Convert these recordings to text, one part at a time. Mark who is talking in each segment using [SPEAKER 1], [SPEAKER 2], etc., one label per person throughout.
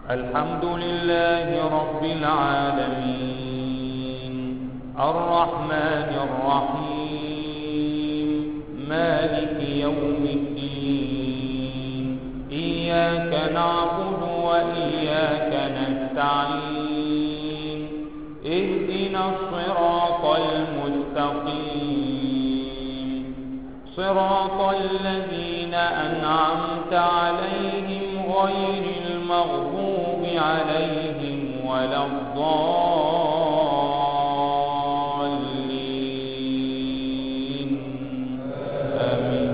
[SPEAKER 1] الحمد لله رب العالمين الرحمن الرحيم مالك يوم الدين إياك نعبد وإياك نستعين اهدنا الصراط المستقيم صراط الذين أنعمت عليهم غير المغضوب عليهم ولا الضالين آمين.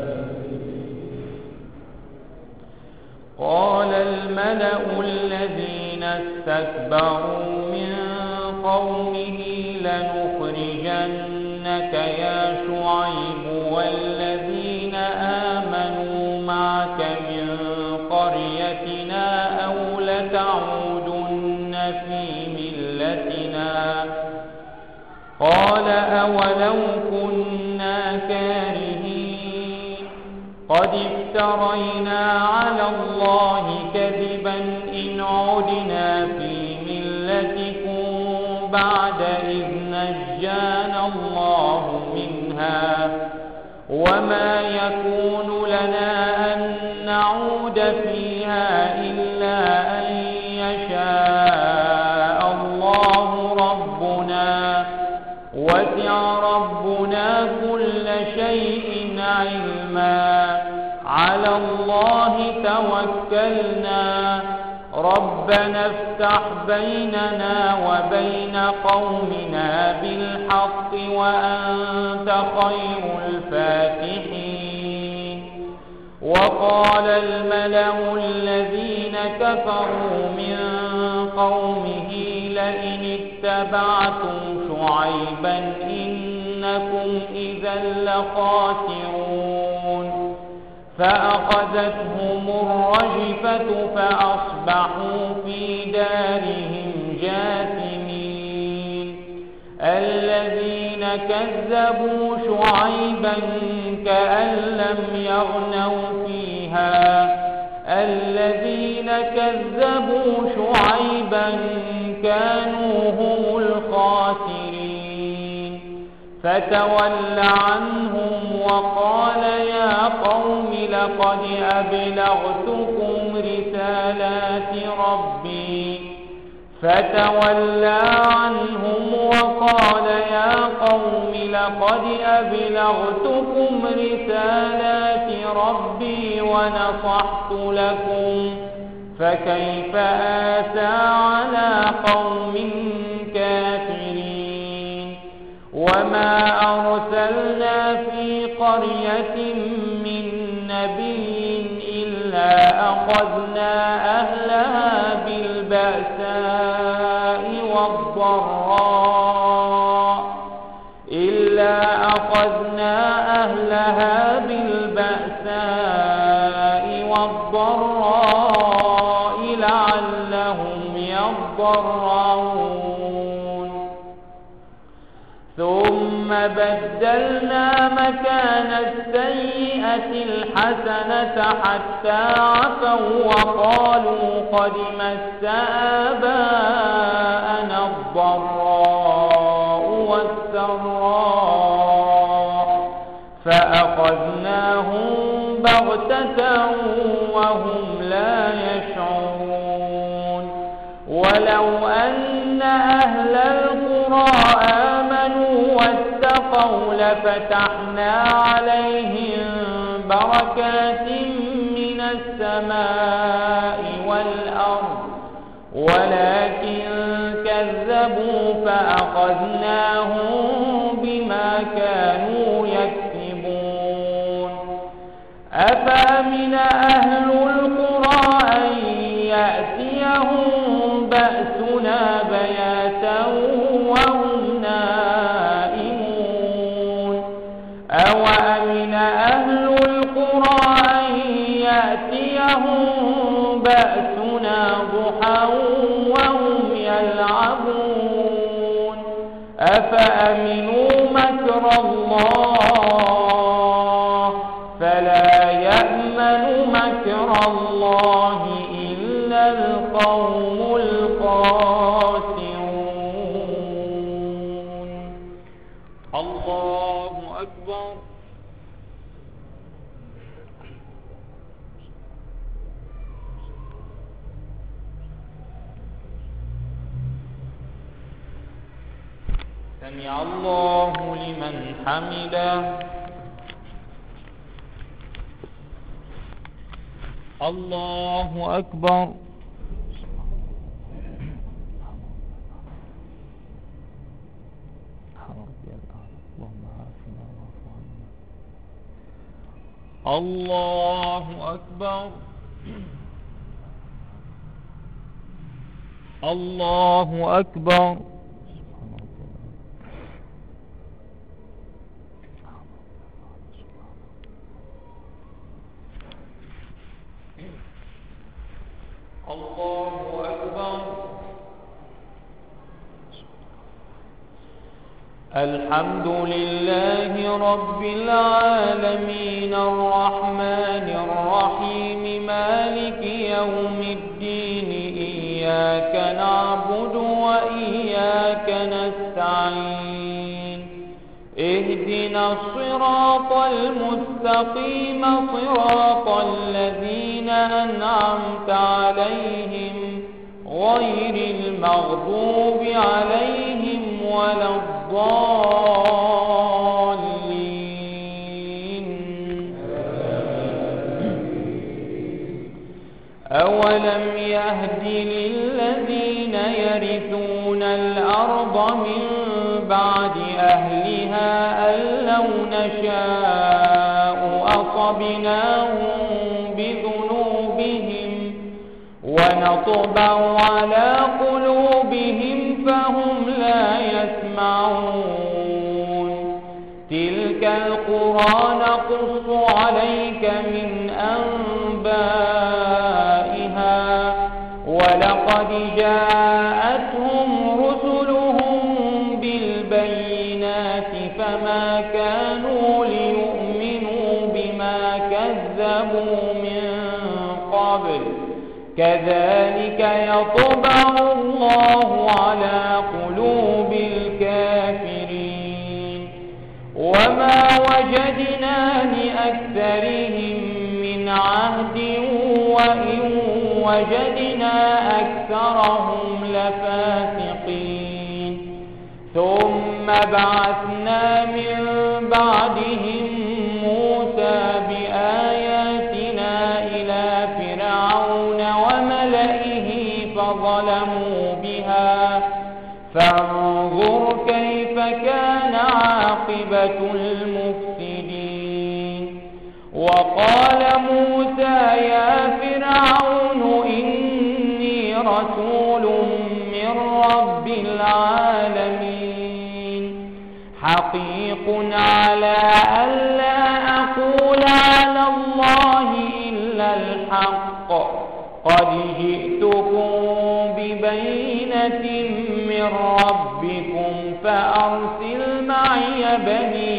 [SPEAKER 1] قال الملأ الذين استكبروا من قومه لنخرجنك يا شعيب والذين آمنوا معك من قريتنا أو لتعودن في ملتنا قال أولو كنا كارهين قد افترينا على الله كذبا إن عدنا في ملتكم بعد إذ نجانا الله منها وما يكون لنا أن نعود فيها إلا أن يشاء الله ربنا وسع ربنا كل شيء علما على الله توكلنا ربنا افتح بيننا وبين قومنا بالحق وأنت خير الفاتحين. وقال الملأ الذين كفروا من قومه لئن اتبعتم شعيبا إنكم إذا لخاسرون فأخذتهم الرجفة فأصبحوا في دارهم جاثمين. الذين كذبوا شعيبا كأن لم يغنوا فيها الذين كذبوا شعيبا كانوا هم الخاسرين. فتول عنهم وقال يا قوم لقد أبلغتكم رسالات ربي فتولى عنهم وقال يا قوم لقد أبلغتكم رسالات ربي ونصحت لكم فكيف آسى على قوم كافرين. وما أرسلنا في قرية من نبي إلا أخذنا أهلها بالبأساء والضراء لعلهم يضرعون. ثم بدلنا مكان السيئة الحسنة حتى عفوا وقالوا قد مس آباءنا الضراء والسراء فأخذناهم بغتة وهم لا يشعرون. ولو أن أهل القرى آمنوا واتقوا لفتحنا عليهم بركات من السماء والأرض ولكن كذبوا فأخذناهم بما كانوا يكسبون. أفأمن أهل القرى أن يأتيهم بأسنا بياتا وهم نائمون أوأمن أهل القرى أن يأتيهم بأسنا ضحى وهم يلعبون أفأمنوا مكر الله فلا يأمن مكر الله إلا القوم الله أكبر. سمع الله لمن حمده. الله أكبر. الله أكبر. الله أكبر. الله أكبر. الحمد لله رب العالمين الرحمن الرحيم مالك يوم الدين إياك نعبد وإياك نستعين اهدنا الصراط المستقيم صراط الذين أنعمت عليهم غير المغضوب عليهم ولا الضالين. أولم يهد للذين يرثون الأرض من بعد أهلها أن لو نشاء أصبناهم بذنوبهم ونطبع على قلوبهم فهم لا يسمعون. تلك القرى نقص عليك من أنبائها ولقد جاءتهم رسلهم بالبينات فما كانوا ليؤمنوا بما كذبوا من قبل كذلك يطبع الله على قلوب الكافرين. وما وجدنا لأكثرهم من عهد وإن وجدنا أكثرهم لفاسقين. ثم بعثنا من بعدهم موسى بآياتنا إلى فرعون وملئه فظلموا بها فانظر كيف كان عاقبة المفسدين. وقال موسى يا فرعون إني رسول من رب العالمين حقيق على ألا أقول على الله إلا الحق قد جئتكم ببينة من ربكم فأرسل معي بني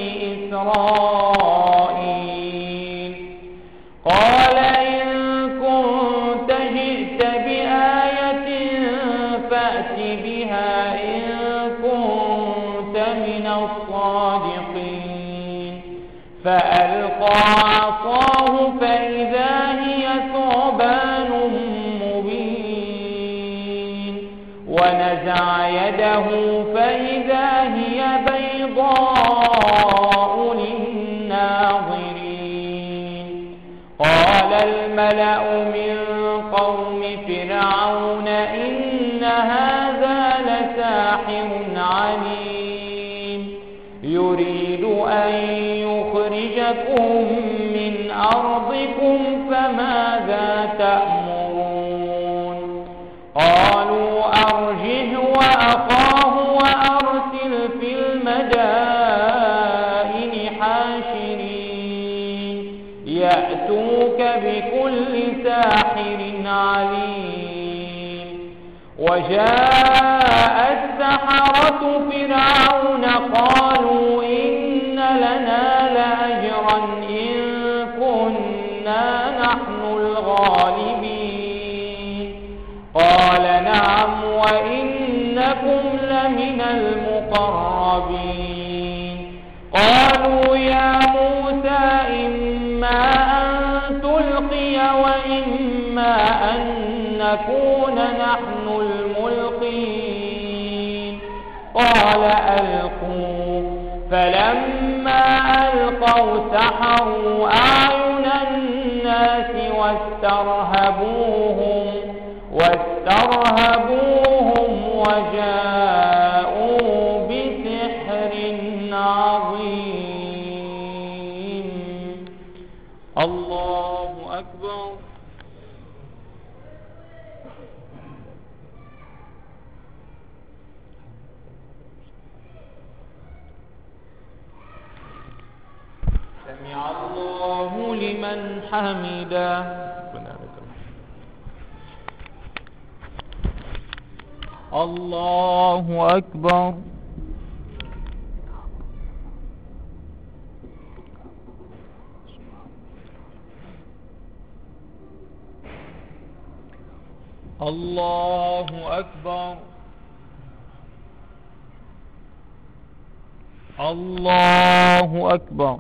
[SPEAKER 1] إسرائيل. قال إن كنت جئت بآية فأت بها إن كنت من الصادقين. فألقى عصاه فإذا هي ثعبان مبين ونزع يده فإذا هي بيضاء للناظرين. قال الملأ من قوم فرعون إن هذا لساحر عليم يريد أن يخرجكم من أرضكم فماذا تأمرون. قالوا أرجه وأخاه وأرسل في المدائن حاشرين يأتوك بكل ساحر عليم. وجاء السحرة فرعون قالوا إن لنا لأجرا إن كنا نحن الغالبين. قال نعم وإنكم لمن المقربين. قالوا يا موسى إما أن تلقي وإما أن نكون نحن الملقين قال ألقوا فلما ألقوا سحروا أعين الناس واسترهبوهم وجاءوا بسحر عظيم. الله أكبر. سمع الله لمن حمده. الله أكبر. الله أكبر. الله أكبر.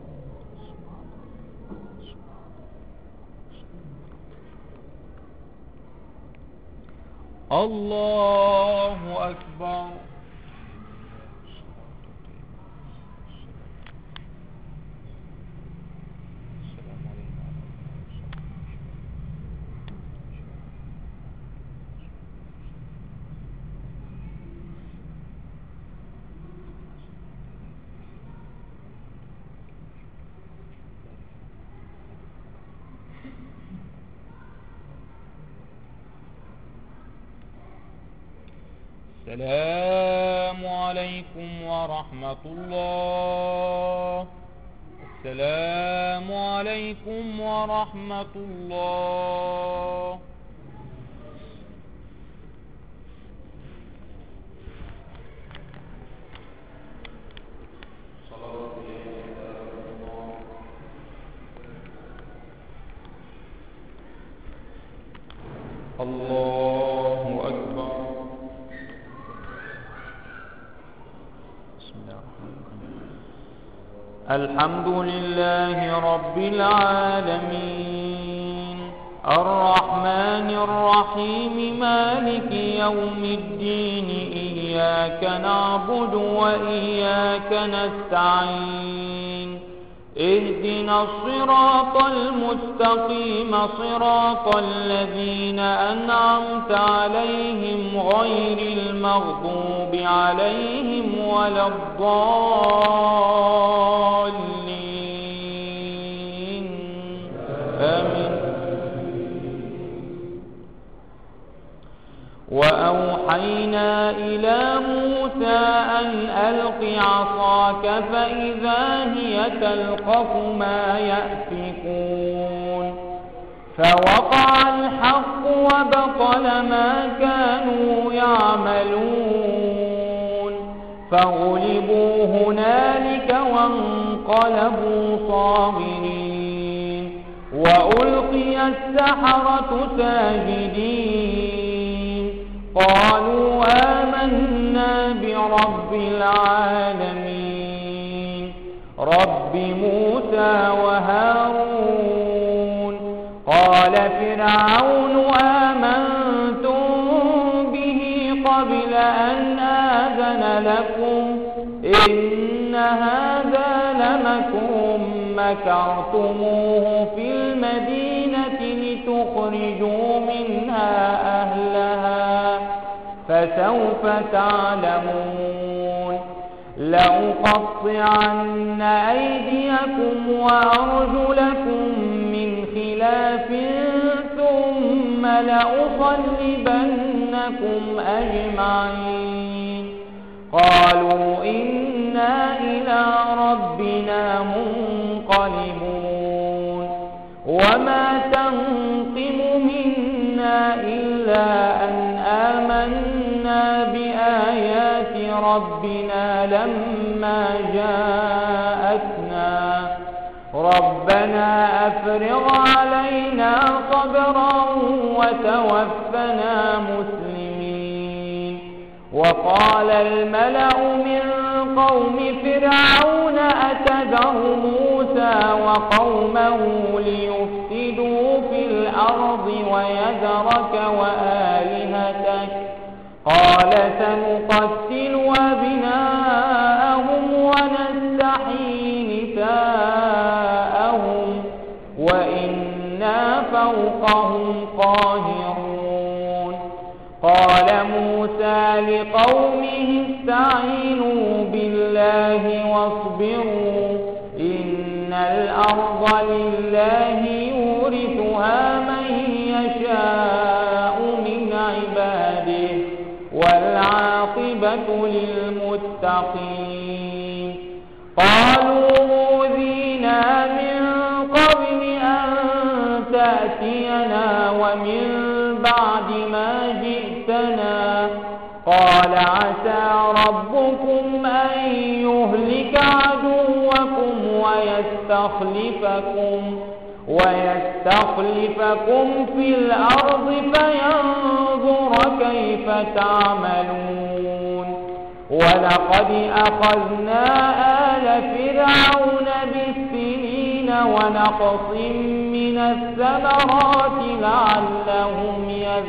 [SPEAKER 1] الله أكبر. السلام عليكم ورحمة الله. السلام عليكم ورحمة الله. الله أكبر. الحمد لله رب العالمين الرحمن الرحيم مالك يوم الدين إياك نعبد وإياك نستعين اهدنا الصراط المستقيم صراط الذين أنعمت عليهم غير المغضوب عليهم ولا الضالين آمين. وأوحينا إلى موسى أن ألق عصاك فإذا هي تلقف ما يأفكون فوقع الحق وبطل ما كانوا يعملون فغلبوا هنالك وانقلبوا صاغرين وألقي السحرة ساجدين قالوا آمنا برب العالمين رب موسى وهارون. قال فرعون آمنتم به قبل أن آذن لكم إن هذا لمكر مكرتموه في المدينة لتخرجوا منها أهلها فسوف تعلمون. لأقطعن أيديكم وأرجلكم من خلاف ثم لأصلبنكم أجمعين. قالوا إنا إلى ربنا منقلبون. وما تنقم منا إلا أن آمنا بآيات ربنا لما جاءتنا ربنا أفرغ علينا صبرا وتوفنا مسلمين. وقال الملأ من قوم فرعون أتذر موسى وقومه ليفسدوا في الأرض ويذرك وآلهتك قال سنقتل أبناءهم ونستحيي نساءهم وإنا فوقهم قاهرون قال موسى لقومه استعينوا بالله واصبروا إن الأرض لله يورثها من يشاء من عباده والعاقبة للمتقين قالوا أوذينا من قبل أن تأتينا ومن بعد ما جئتنا قال عسى ربكم أن يهلك عدوكم ويستخلفكم في الأرض فينظر كيف تعملون ولقد أخذنا آل فرعون بالسنين ونقص من الثمرات لعلهم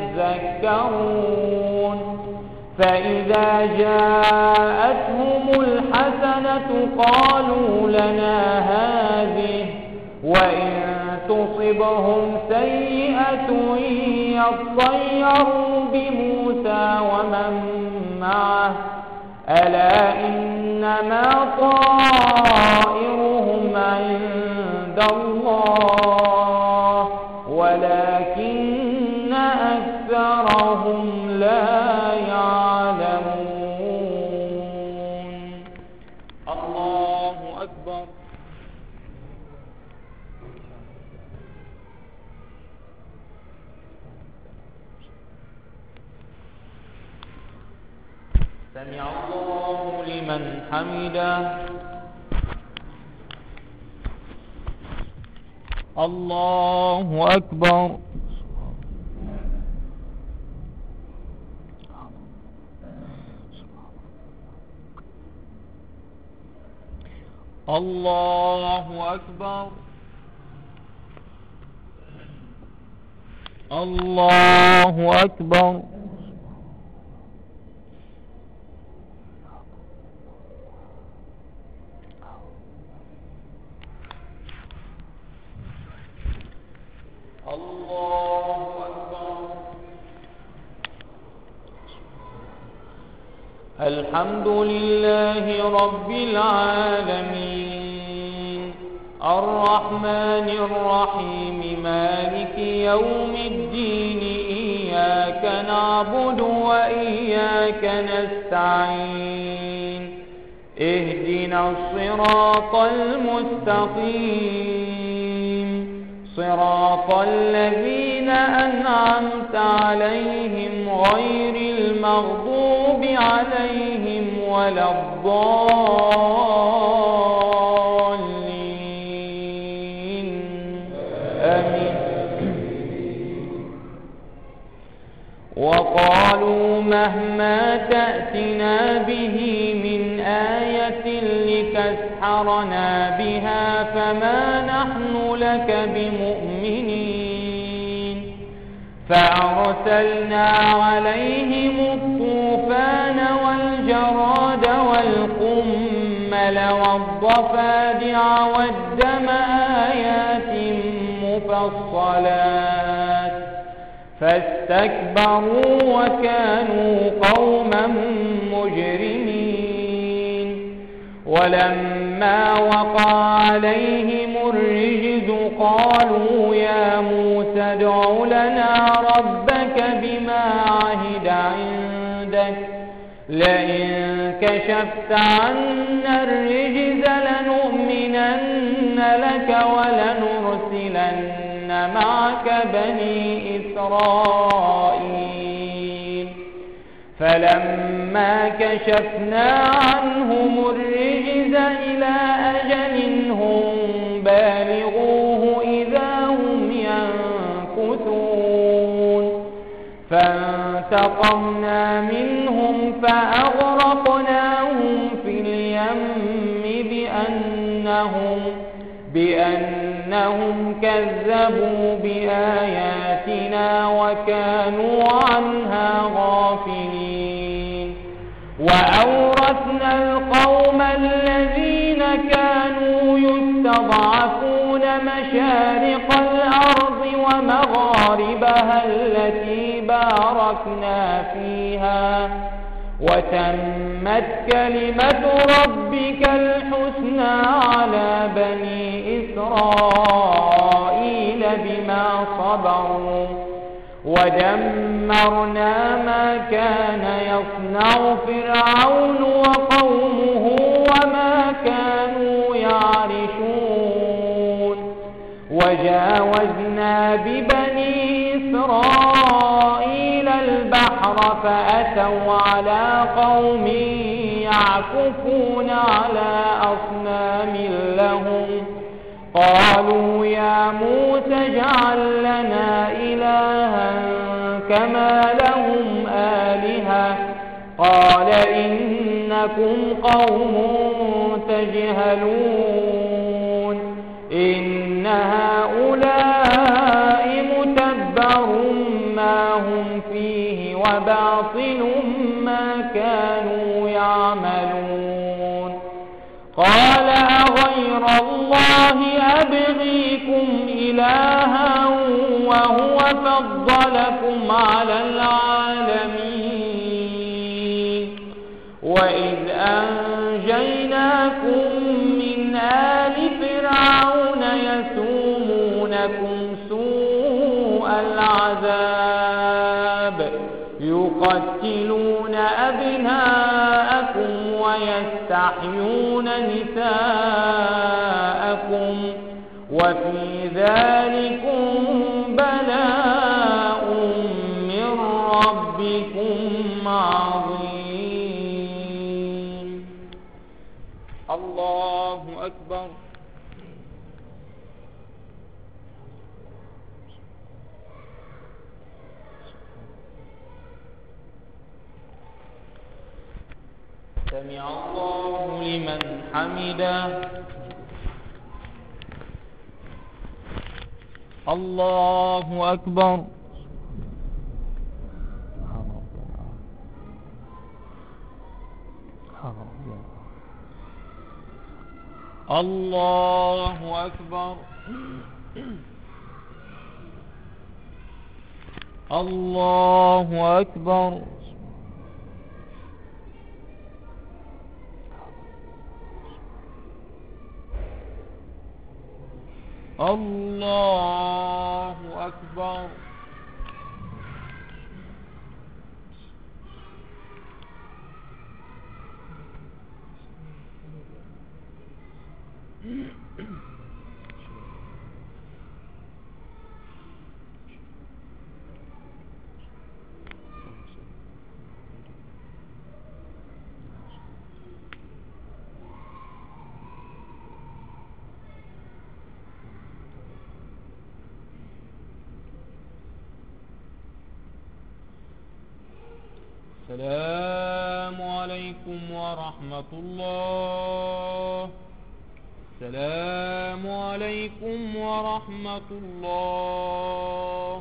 [SPEAKER 1] يذكرون فإذا جاءتهم الحسنة قالوا لنا هذه وإن تصبهم سيئة يطيروا بموسى ومن معه ألا إنما طائرهم عند الله ولكن أكثرهم لا يعلمون. الله أكبر. سمع الله لمن حمده. الله أكبر. الله أكبر. الله أكبر. الله أكبر. الحمد لله رب العالمين الرحمن الرحيم مالك يوم الدين إياك نعبد وإياك نستعين اهدنا الصراط المستقيم صراط الذين أنعمت عليهم غير المغضوب عليهم ولا الضالين آمين. وقالوا مهما تأتنا به من آية لتسحرنا بها فما نحن لك بمؤمنين فأرسلنا عليهم الطوفان والجراد والقمل والضفادع والدم آيات مفصلات فاستكبروا وكانوا قوما مجرمين ولما وقع عليهم الرجز قالوا يا موسى ادع لنا ربك بما عهد عندك لئن كشفت عنا الرجز لنؤمنن لك ولنرسلن معك بني إسرائيل فلما كشفنا عنهم الرجز إلى أجل هم بالغوه إذا هم ينكثون فانتقمنا منهم فأغرقناهم في اليم بأنهم كذبوا بآياتنا وكانوا عنها غافلين. وأورثنا القوم الذين كانوا يستضعفون مشارق الأرض ومغاربها التي باركنا فيها وتمت كلمة ربك الحسنى على بني إسرائيل بما صبروا ودمرنا ما كان يصنع فرعون وقومه وما كانوا يعرشون. وجاوزنا ببني إسرائيل البحر فأتوا على قوم يعكفون على أصنام لهم قالوا يا موسى اجعل لنا إلها كما لهم آلهة قال إنكم قوم تجهلون إن هؤلاء متبر ما هم فيه وباطل ما كانوا يعملون. قال أغير الله أبغيكم إلها وهو فضلكم على العالمين وإذ أنجيناكم من آل فرعون يسومونكم سوء العذاب يقتلون أبناءكم ويستحيون نساءكم وفي ذلكم بلاء من ربكم عظيم. الله أكبر. سمع الله لمن حمده. الله أكبر. الله أكبر. الله أكبر. الله أكبر. السلام عليكم ورحمة الله. السلام عليكم ورحمة الله.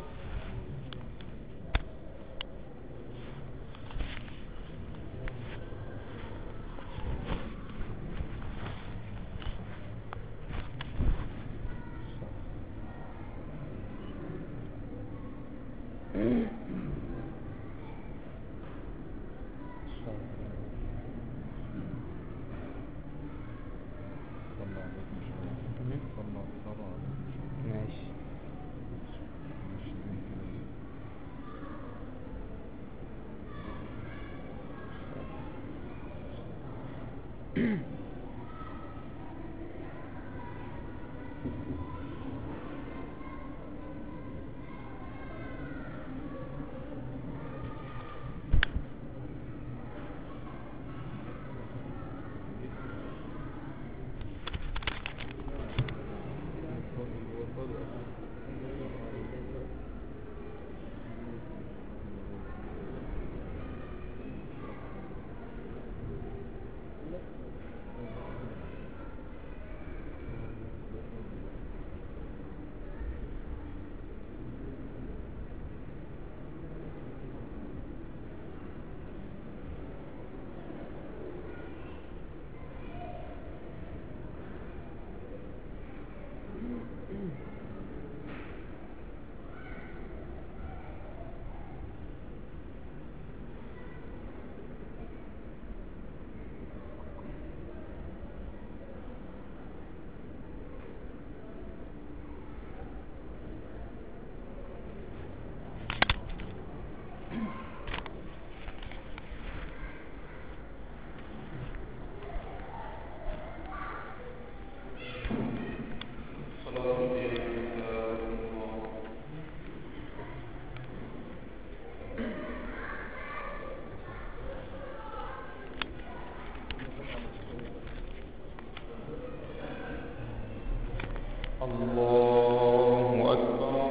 [SPEAKER 1] الله أكبر.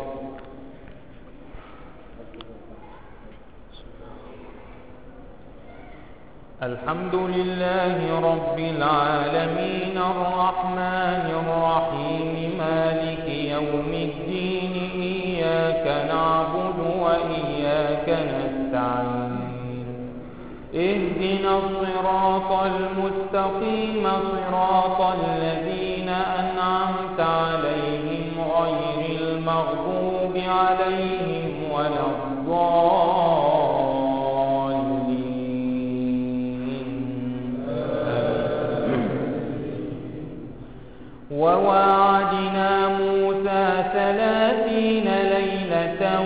[SPEAKER 1] الحمد لله رب العالمين الرحمن الرحيم مالك يوم الدين إياك نعبد وإياك نستعين اهدنا الصراط المستقيم صراط الذين أنعمت عليهم غير المغضوب عليهم ولا الضالين. وواعدنا موسى 30 ليلة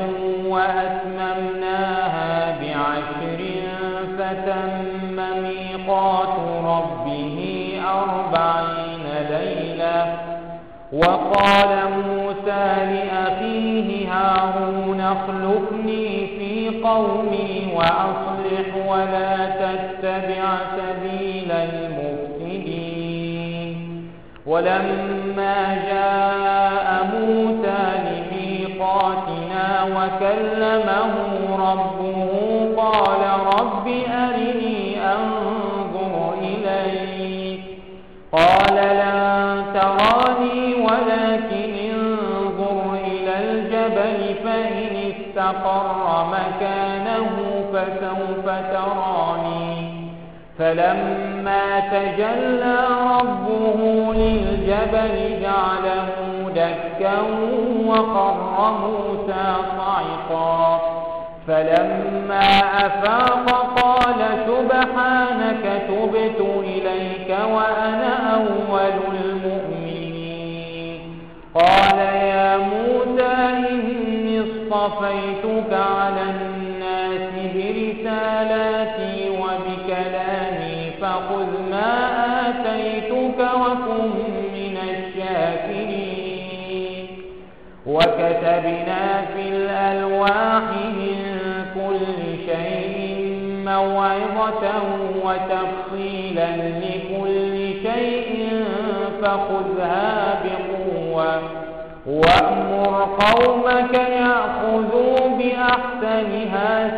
[SPEAKER 1] وأتممناها ب10 فتم ميقات ربه 40 ليلة. وقال موسى لأخيه هارون اخلفني في قومي وأصلح ولا تتبع سبيل المفسدين. ولما جاء موسى لميقاتنا وكلمه ربه قال رب أرني أنظر إليك قال لن تراني ولكن انظر إلى الجبل فإن استقر مكانه فسوف تراني. فلما تجلى ربه للجبل جعله دكا وخر موسى صعقا. فلما أفاق قال سبحانك تبت إليك وأنا أول المؤمنين. قال يا موسى إني اصطفيتك على الناس برسالاتي وبكلامي فخذ ما آتيتك وكن من الشاكرين. وكتبنا في الألواح من كل شيء موعظة وتفصيلا لكل شيء فخذها بقوة وأمر قومك يأخذوا بأحسنها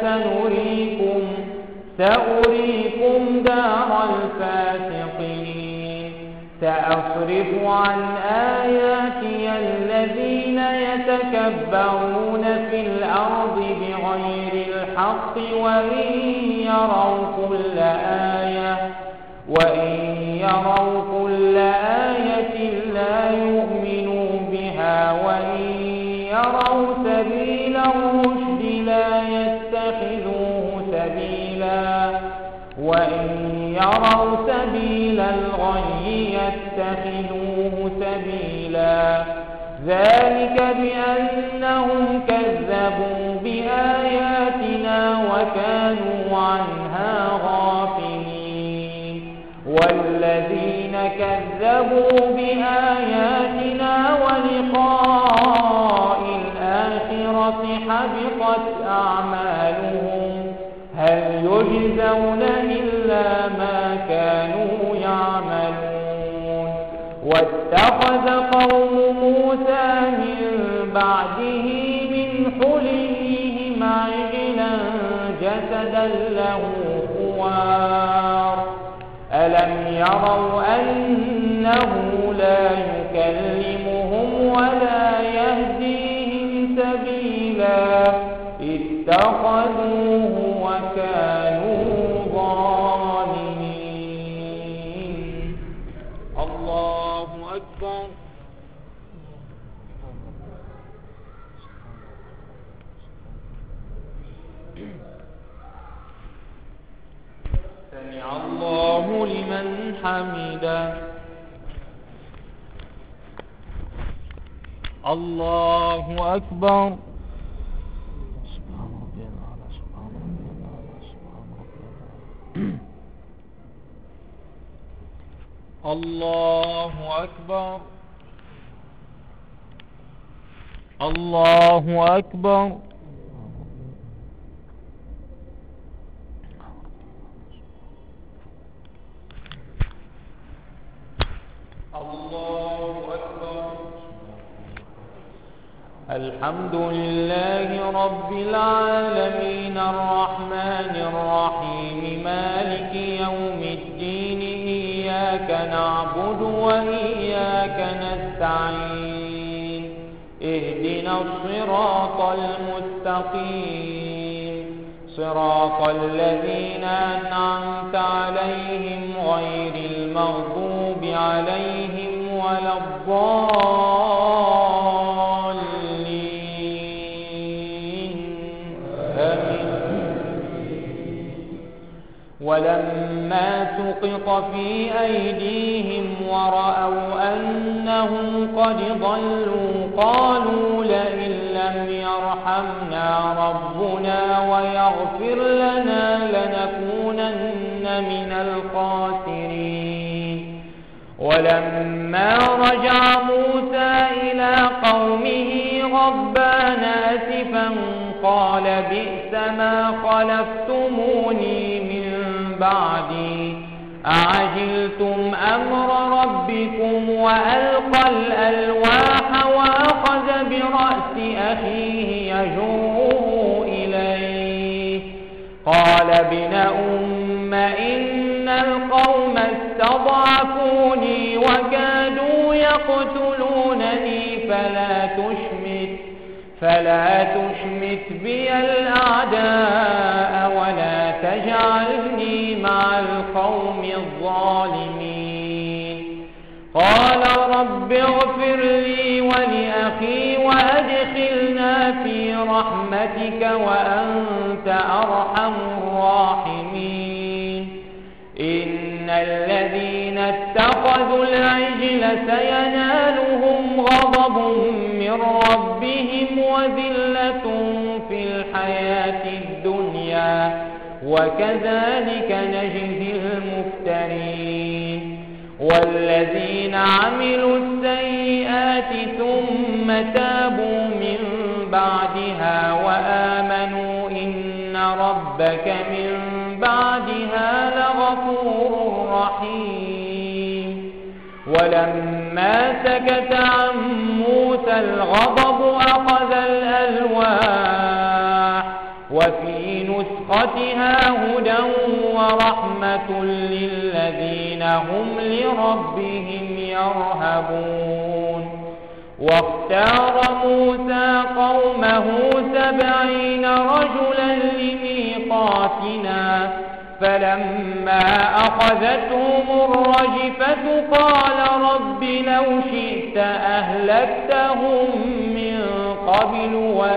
[SPEAKER 1] سأريكم دار الفاسقين. سأصرف عن آياتي الذين يتكبرون في الأرض بغير الحق وإن يروا كل آية لا يؤمنوا بها وإن يروا سبيل الرشد لا يتخذوه سبيلا وإن يروا سبيل الغي يتخذوه سبيلا. ذلك بأنهم كذبوا بآياتنا وكانوا عنها غافلين. والذين كذبوا بآياتنا ولقاء الآخرة حبطت أعمالهم هل يجزون إلا ما كانوا يعملون. واتخذ قوم موسى من بعده من حليهم عجلا جسدا له خوار. ألم يروا أنه لا يكلمهم ولا يهديهم سبيلا اتخذوه وكانوا ظالمين. الله أكبر. سمع الله لمن حمده. الله أكبر. الله أكبر. الله أكبر. الله أكبر. الحمد لله رب العالمين الرحمن الرحيم مالك يوم الدين إياك نعبد وإياك نستعين اهدنا الصراط المستقيم صراط الذين أنعمت عليهم غير المغضوب عليهم ولا الضالين آمين. ولما سقط في أيديهم ورأوا أنهم قد ضلوا قالوا لئن لم يرحمنا ربنا ويغفر لنا لنكونن من الخاسرين. ولما رجع موسى إلى قومه غضبان آسفا قال بئس ما خلفتموني من بعدي أعجلتم أمر ربكم وألقى الألواح وأخذ برأس أخيه يجره إليه قال ابن أم إن القوم استضعفوني وكادوا يقتلونني فلا تشمت بي الأعداء ولا تجعلني مع القوم الظالمين. قال رب اغفر لي ولأخي وأدخلنا في رحمتك وأنت أرحم الراحمين. إن الذين اتخذوا العجل سينالهم غضب من ربهم وذلة في الحياة الدنيا وكذلك نجزي المفترين. والذين عملوا السيئات ثم تابوا من بعدها وآمنوا إن ربك من بعدها لغفور رحيم. ولما سكت عن موسى الغضب أخذ الألواح وفي نسختها هدى ورحمة للذين هم لربهم يرهبون. واختار موسى قومه 70 رجلا لميقاتنا فلما أخذتهم الرجفة قال رب لو شئت أهلكتهم من قبل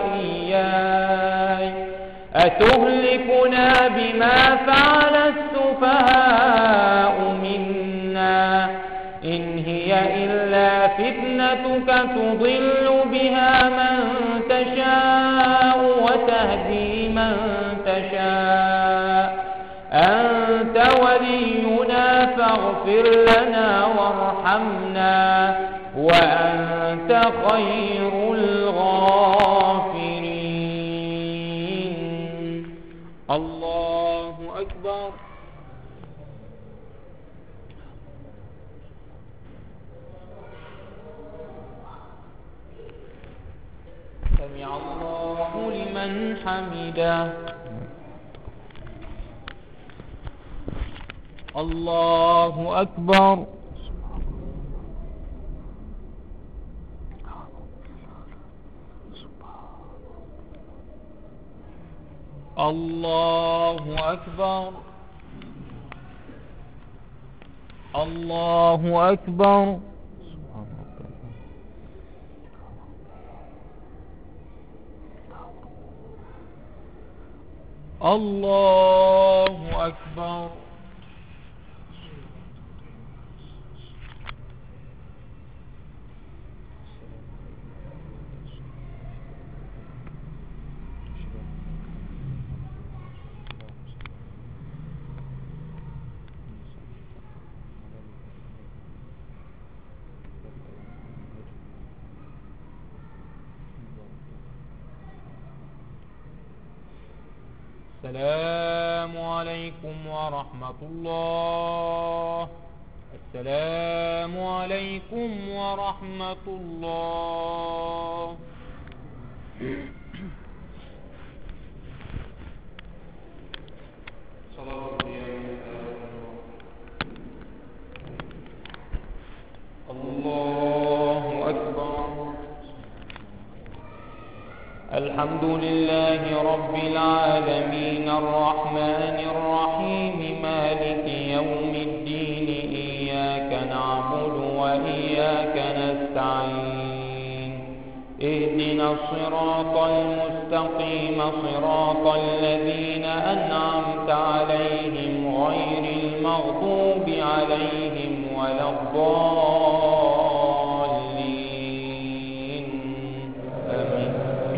[SPEAKER 1] وإياي أتهلكنا بما فعل السفهاء منا إن هي إلا فتنتك تضل بها من تشاء وتهدي من تشاء أنت ولينا فاغفر لنا وارحمنا وأنت خير الغافرين. الله أكبر. سمع الله لمن حمده. الله أكبر. الله أكبر. الله أكبر. الله أكبر. السلام عليكم ورحمة الله. السلام عليكم ورحمة الله. الله أكبر. الحمد لله رب العالمين الرحمن الرحيم مالك يوم الدين إياك نعبد وإياك نستعين اهدنا الصراط المستقيم صراط الذين أنعمت عليهم غير المغضوب عليهم ولا الضالين آمين.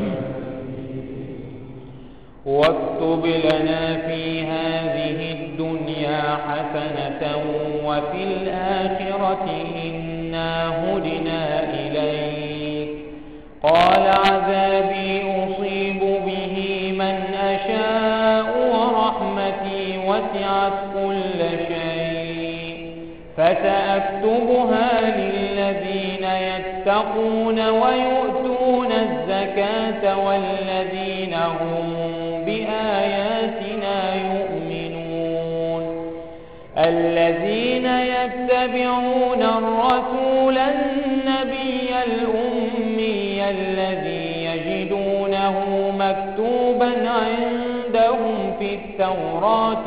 [SPEAKER 1] واكتب لنا في هذه الدنيا حسنة وفي الآخرة إنا هدنا إليك قال عذابي أصيب به من أشاء ورحمتي وسعت كل شيء فسأكتبها للذين يتقون ويؤتون الزكاة والذين هم بآياتنا يؤمنون الذين يتبعون الرسول النبي الأمي الذي يجدونه مكتوبا عندهم في التوراة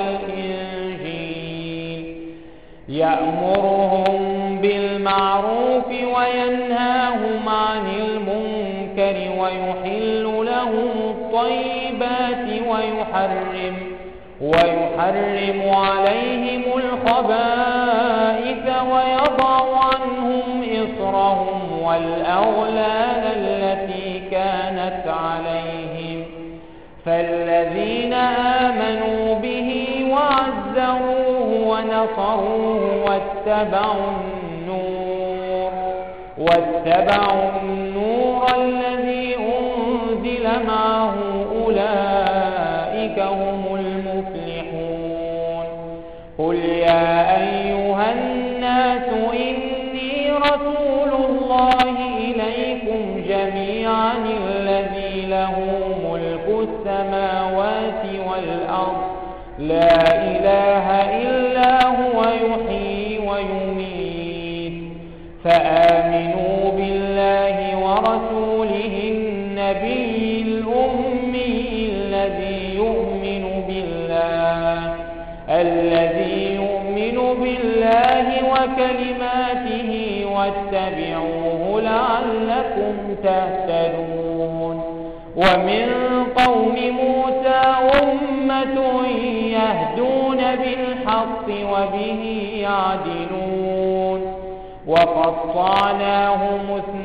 [SPEAKER 1] والإنجيل يأمرهم بالمعروف وينهاهم عن المنكر ويحل لهم الطيبات ويحرم عليهم الخبائث ويضع عنهم إصرهم والأغلال التي كانت عليهم فالذين آمنوا به وعزروه ونصروه واتبعوا النور الذي أنزل معه أولئك هم المفلحون قل يا أيها الناس إني رسول الله إليكم جميعا الذي له ملك السماوات والأرض لا إله إلا هو يحيي ويميت فآمنوا بالله ورسوله النبي الأمي الذي يؤمن بالله وكلماته واتبعوه لعلكم تهتدون ومن قوم موسى أمة يهدون بالحق وبه يعدلون وقطعناهم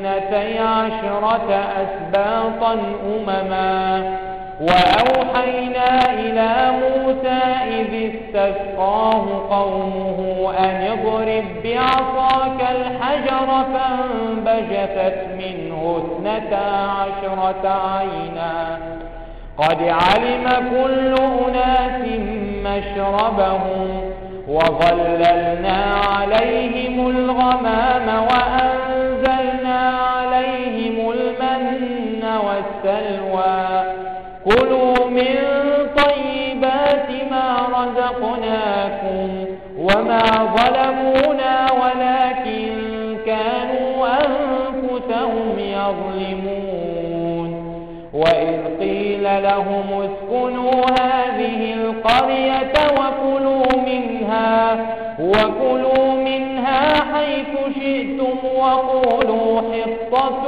[SPEAKER 1] 12 أسباطا أمما وأوحينا إلى موسى إذ استسقاه قومه أن اضرب بعصاك الحجر فانبجست منه 12 عينا قد علم كل أناس مشربهم وظللنا عليهم الغمام وأنزلنا عليهم المن والسلوى كلوا من طيبات ما رزقناكم وما ظلمونا ولكن كانوا أنفسهم يظلمون وإذ قيل لهم اسكنوا هذه القرية وكلوا منها حيث شئتم وقولوا حطة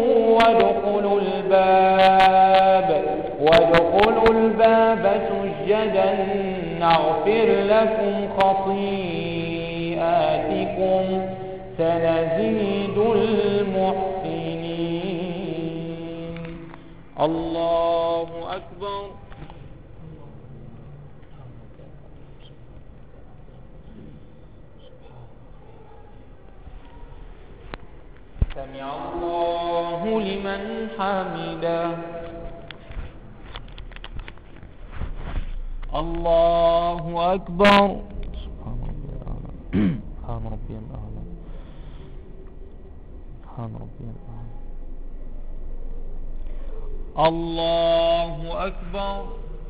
[SPEAKER 1] وادخلوا الباب سجدا نغفر لكم خطيئاتكم سنزيد المحسنين. الله أكبر. سمع الله لمن حمده. الله أكبر. سبحان ربي الأعلى. سبحان ربي الأعلى. الله أكبر.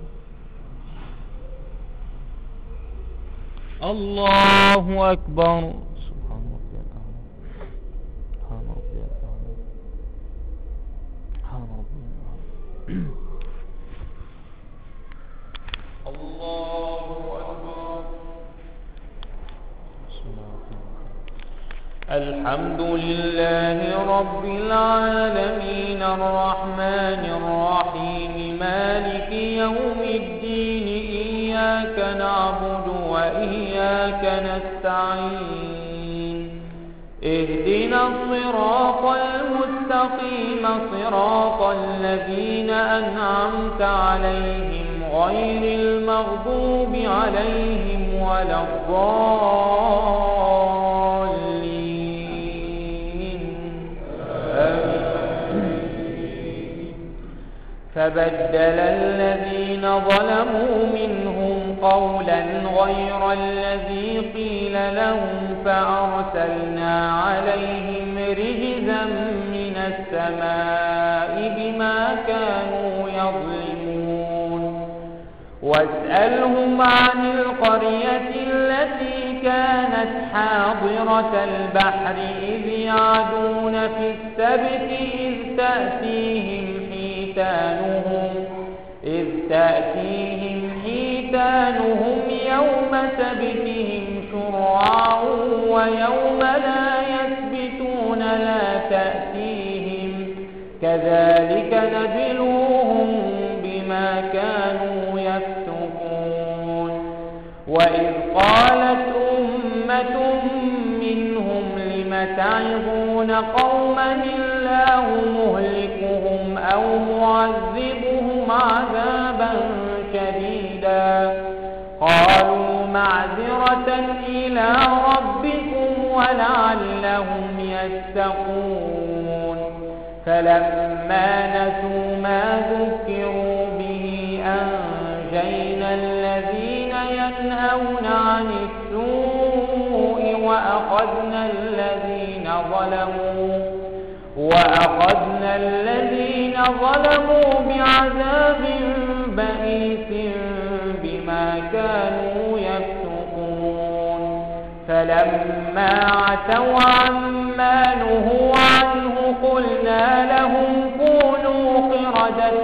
[SPEAKER 1] الله أكبر. سبحان ربي الأعلى. سبحان ربي الأعلى. سبحان ربي الأعلى. الله أكبر. بسم الله الرحمن الرحيم. الحمد لله رب العالمين الرحمن الرحيم مالك يوم الدين إياك نعبد وإياك نستعين اهدنا الصراط المستقيم صراط الذين أنعمت عليهم غير المغضوب عليهم ولا الضالين فبدل الذين ظلموا منهم قولا غير الذي قيل لهم فأرسلنا عليهم رجزا من السماء بما كانوا يظلمون واسألهم عن القرية التي كانت حاضرة البحر إذ يعدون في السبت إذ تأتيهم حيتانهم يوم سبتهم شرعا ويوم لا يسبتون لا تأتيهم كذلك نبلوهم بما كانوا يفسقون وإذ قالت أمة منهم لم تعظون قوما الله مهلكهم أو معذبهم عذابا شديدا قالوا معذرة إلى ربكم ولعلهم يتقون فلما نسوا ما ذكروا به أنجينا الذين ينهون عن السوء وأخذنا الذين ظلموا بعذاب بئيس بما كانوا يفسقون فلما عتوا عما نهوا عنه قلنا لهم كونوا قردة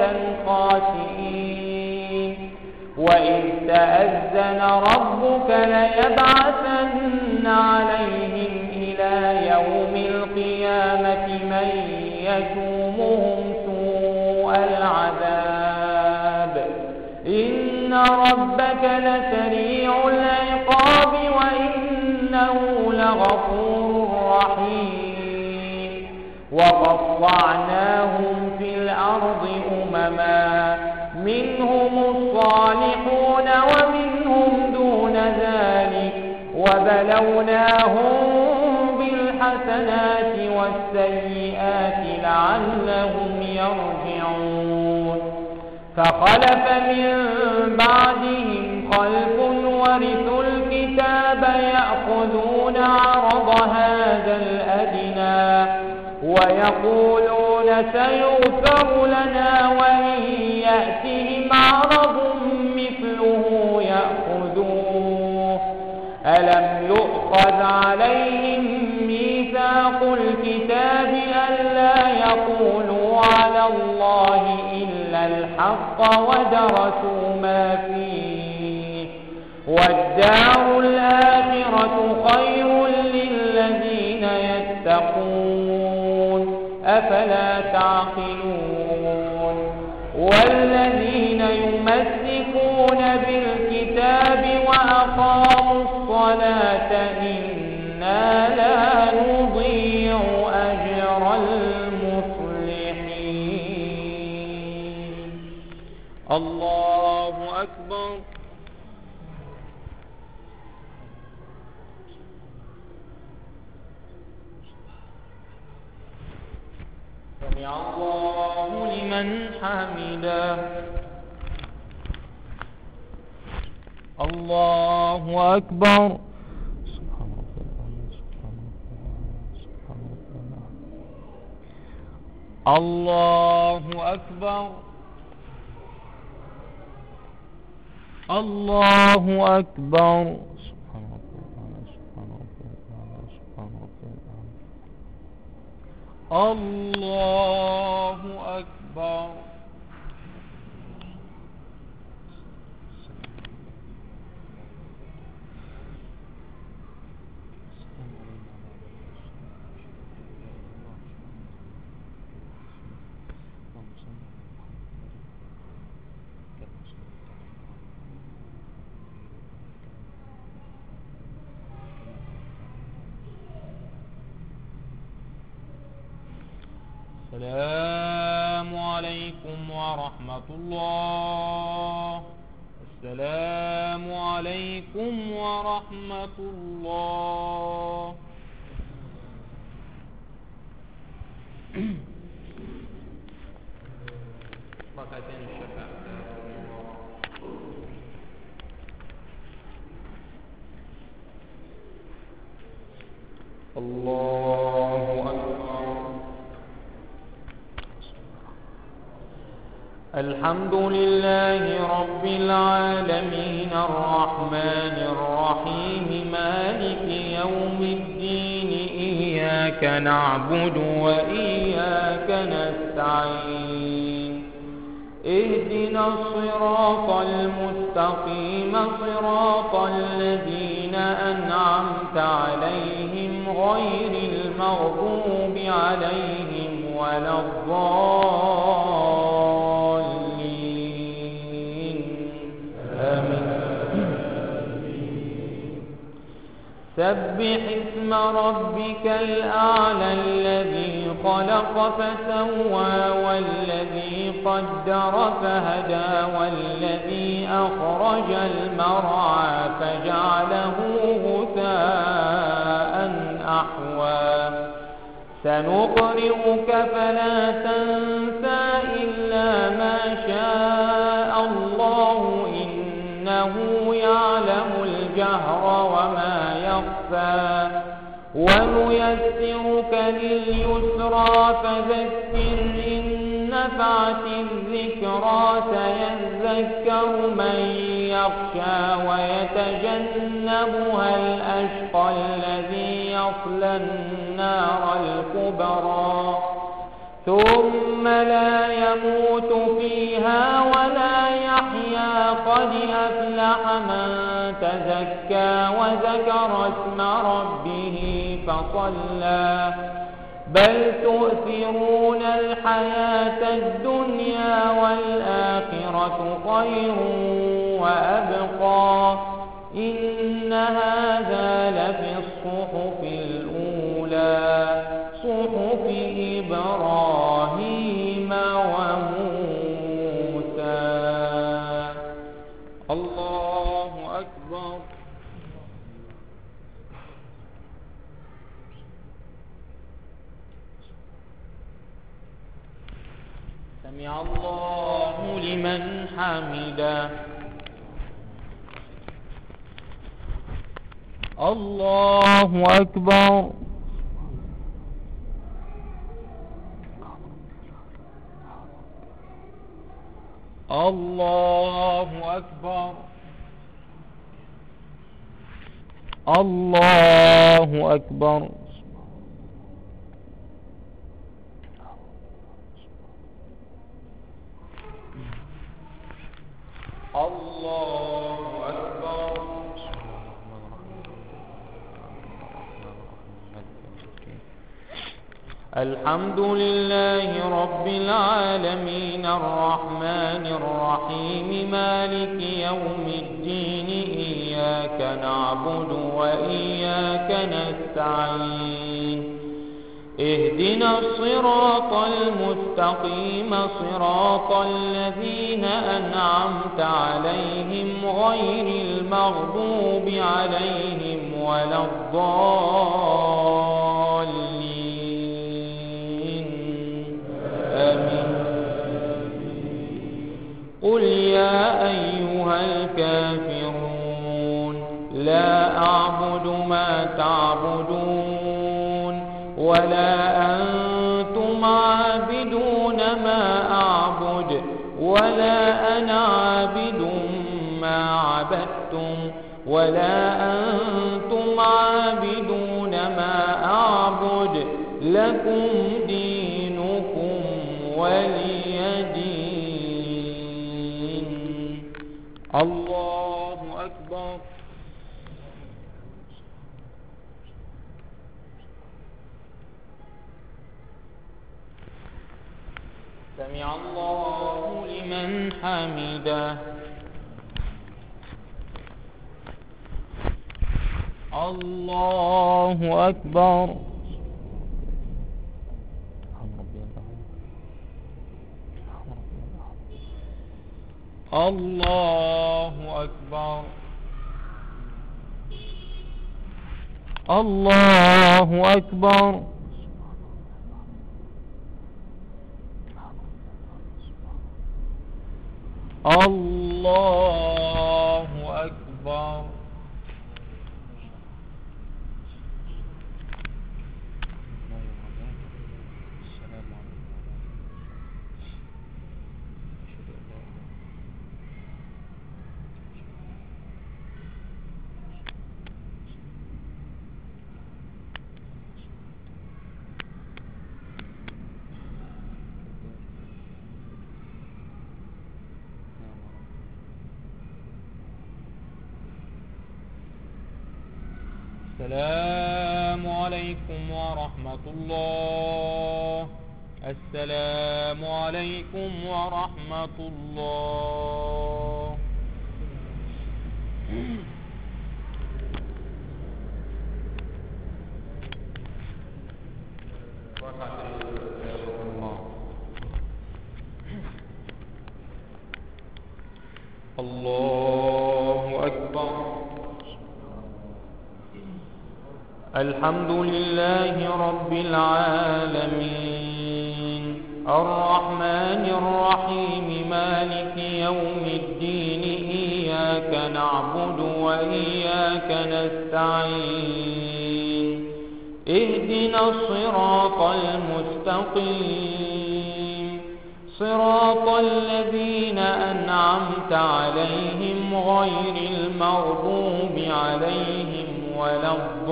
[SPEAKER 1] خاسئين وإذ تأذن ربك ليبعثن عليهم إلى يوم القيامة من يسومهم سوء العذاب إن ربك لسريع العقاب وإنه لغفور رحيم وقطعناهم في الأرض أمما منهم الصالحون ومنهم دون ذلك وبلوناهم بالحسنات والسيئات لعلهم يرجعون فخلف من بعدهم خلف ورثوا الكتاب يأخذون عرض هذا الأدنى ويقولون سيغفر لنا وإن يأتهم عرض مثله يأخذوه ألم يؤخذ عليهم ميثاق الكتاب ألا يقولوا على الله إلا الحق ودرسوا ما فيه والدار الآخرة خير للذين يتقون أفلا تعقلون والذين يمسكون بالكتاب وأقاموا الصلاة إنا لا نضيع أجر المصلحين الله أكبر سمع الله لمن حمده الله أكبر سبحان ربي العظيم سبحان ربي العظيم سبحان ربي العظيم الله أكبر. الله أكبر. سبحان ربي الأعلى، سبحان ربي الأعلى، سبحان ربي الأعلى. الله أكبر. السلام عليكم ورحمة الله. السلام عليكم ورحمة الله. ركعتين الشفاعة. الله أكبر. الحمد لله رب العالمين الرحمن الرحيم مالك يوم الدين إياك نعبد وإياك نستعين اهدنا الصراط المستقيم صراط الذين أنعمت عليهم غير المغضوب عليهم ولا الضالين آمين. سبح اسم ربك الأعلى الذي خلق فسوى والذي قدر فهدى والذي أخرج المرعى فجعله غثاء أحوى سنقرئك فلا تنسى إلا ما شاء الله إنه يعلم الجهر وما يخفى ونيسرك لليسرى فذكر إن نفعت الذكرى سيذكر من يخشى ويتجنبها الأشقى الذي يصلى النار الكبرى ثم لا يموت فيها ولا يحيا قد أفلح من تزكى وذكر اسم ربه فصلى بل تؤثرون الحياة الدنيا والآخرة خير وأبقى إن هذا لفي الصحف الأولى صحف إبراهيم وموسى. الله أكبر. سمع الله لمن حمده. الله أكبر. الله أكبر. الله أكبر. الله أكبر. الحمد لله رب العالمين الرحمن الرحيم مالك يوم الدين إياك نعبد وإياك نستعين اهدنا الصراط المستقيم صراط الذين أنعمت عليهم غير المغضوب عليهم ولا الضالين آمين. قل يا أيها الكافرون لا أعبد ما تعبدون ولا أنتم عابدون
[SPEAKER 2] ولا أنتم عابدون ما أعبد لكم دينكم ولي دين. الله أكبر. سمع الله لمن حمده.
[SPEAKER 1] الله أكبر. الله أكبر. الله أكبر. الله أكبر. السلام عليكم ورحمة الله. السلام عليكم ورحمة الله. الله أكبر. الحمد لله رب العالمين الرحمن الرحيم مالك يوم الدين إياك نعبد وإياك نستعين اهدنا الصراط المستقيم صراط الذين أنعمت عليهم غير المغضوب عليهم ولا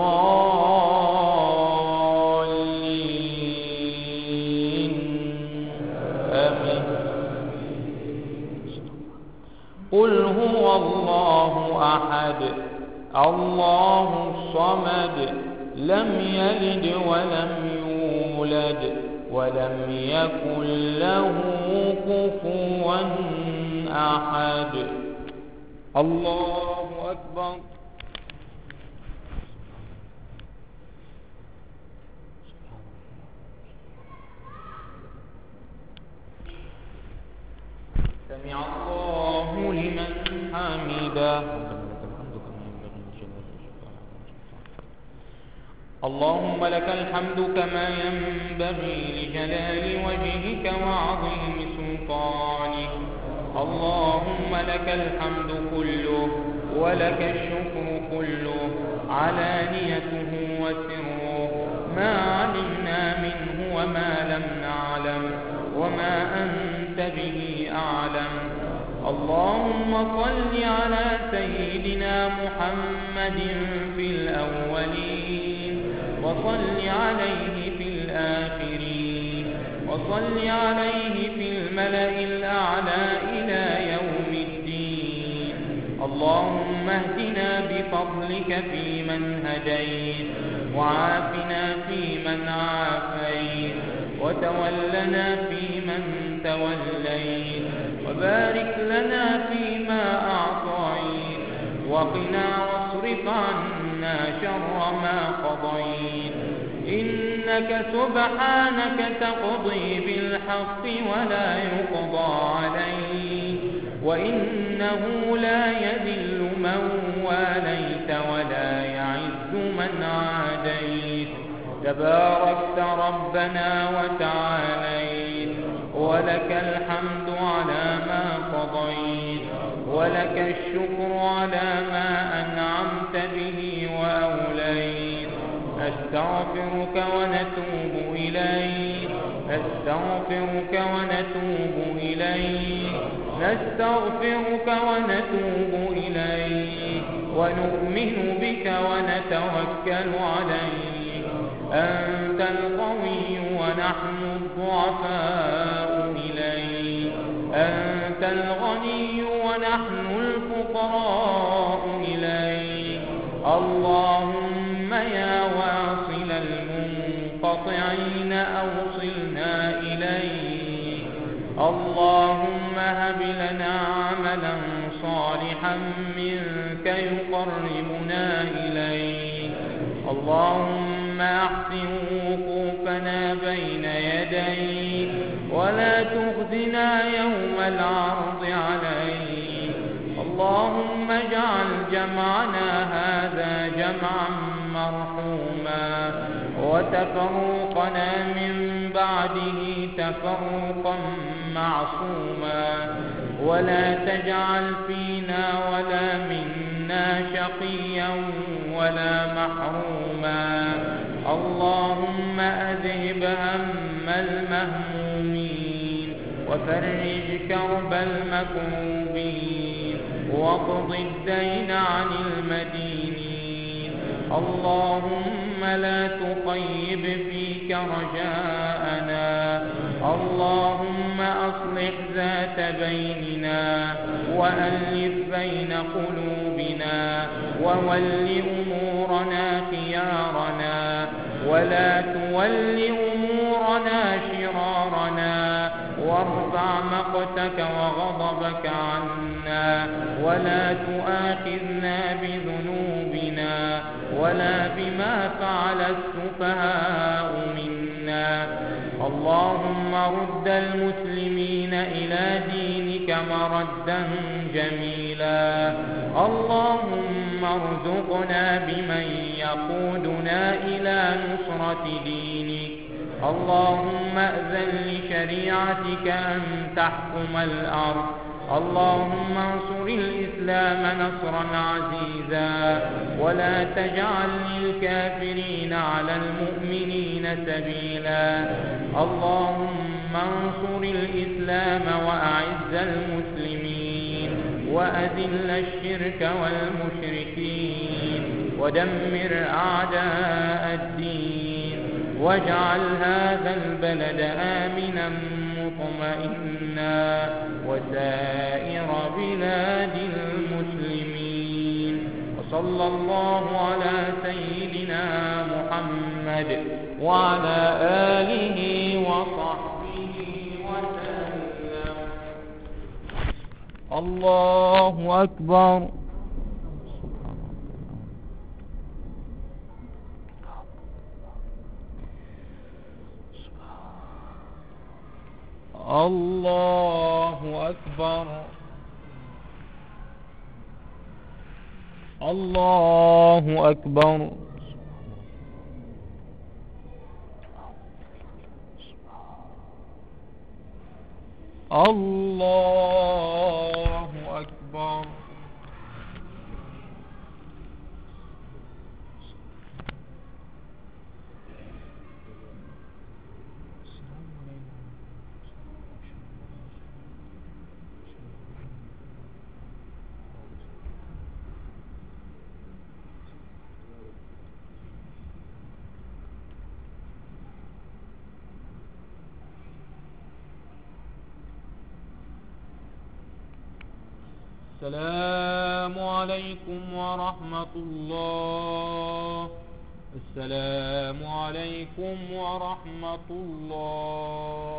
[SPEAKER 1] الضالين آمين. قل هو الله أحد الله الصمد لم يلد ولم يولد ولم يكن له كفوا أحد. الله أكبر. سمع الله لمن حمده. اللهم لك الحمد كما ينبغي لجلال وجهك وعظيم سلطانك. اللهم لك الحمد كله ولك الشكر كله علانيته وسره ما علمنا منه وما لم نعلم وما أنت به أعلم. اللهم صل على سيدنا محمد في الأولين وصل عليه في الآخرين وصل عليه في الملأ الأعلى إلى يوم الدين. اللهم اهدنا بفضلك فيمن هديت وعافنا فيمن عافيت وتولنا فيمن توليت وبارك لنا فيما أعطيت وقنا واصرف عنا شر ما قضيت. إنك سبحانك تقضي بالحق ولا يقضى عليك وإنه لا يذل من واليت ولا يعز من عاديت. تباركت ربنا وتعاليت ولك الحمد على ما قضيت ولك الشكر على ما أنعمت به وأوليت. أستغفرك ونتوب إليك نستغفرك ونتوب إليك نستغفرك ونتوب إليك
[SPEAKER 2] ونؤمن بك ونتوكل عليك. أنت القوي ونحن الضعفاء إليك. أنت الغني ونحن الفقراء إليك. اللهم يا واصل المنقطعين أوصلنا إليك. اللهم هب لنا عملا صالحا منك يقربنا إليك. اللهم أحسن وقوفنا بين يديك ولا تخزنا يوم العرض عليك. اللهم اجعل جمعنا هذا جمعا مرحوما وتفرقنا من بعده تفرقا معصوما، ولا تجعل فينا ولا منا شقيا ولا محروما. اللهم أذهب هم المهمومين وفرج كرب المكروبين واقض الدين عن المدينين. اللهم لا تخيب فيك رجاءنا. اللهم أصلح ذات بيننا وألف بين قلوبنا وول أمورنا خيارنا ولا تول أمورنا شرارنا، وارفع مقتك وغضبك عنا ولا تؤاخذنا بذنوبنا ولا بما فعل السفهاء منا. اللهم رد المسلمين إلى دينك مردا جميلا. اللهم ارزقنا بمن يقودنا إلى نصرة دينك. اللهم أذن لشريعتك أن تحكم الأرض. اللهم انصر الإسلام نصرا عزيزا ولا تجعل للكافرين على المؤمنين سبيلا. اللهم انصر الإسلام وأعز المسلمين وأذل الشرك والمشركين ودمر أعداء الدين، واجعل هذا البلد آمنا مطمئنا وسائر بلاد المسلمين. وصلى الله على سيدنا محمد وعلى آله وصحبه وسلم.
[SPEAKER 1] الله أكبر. الله أكبر. الله أكبر. الله أكبر. السلام عليكم ورحمة الله. السلام عليكم ورحمة الله.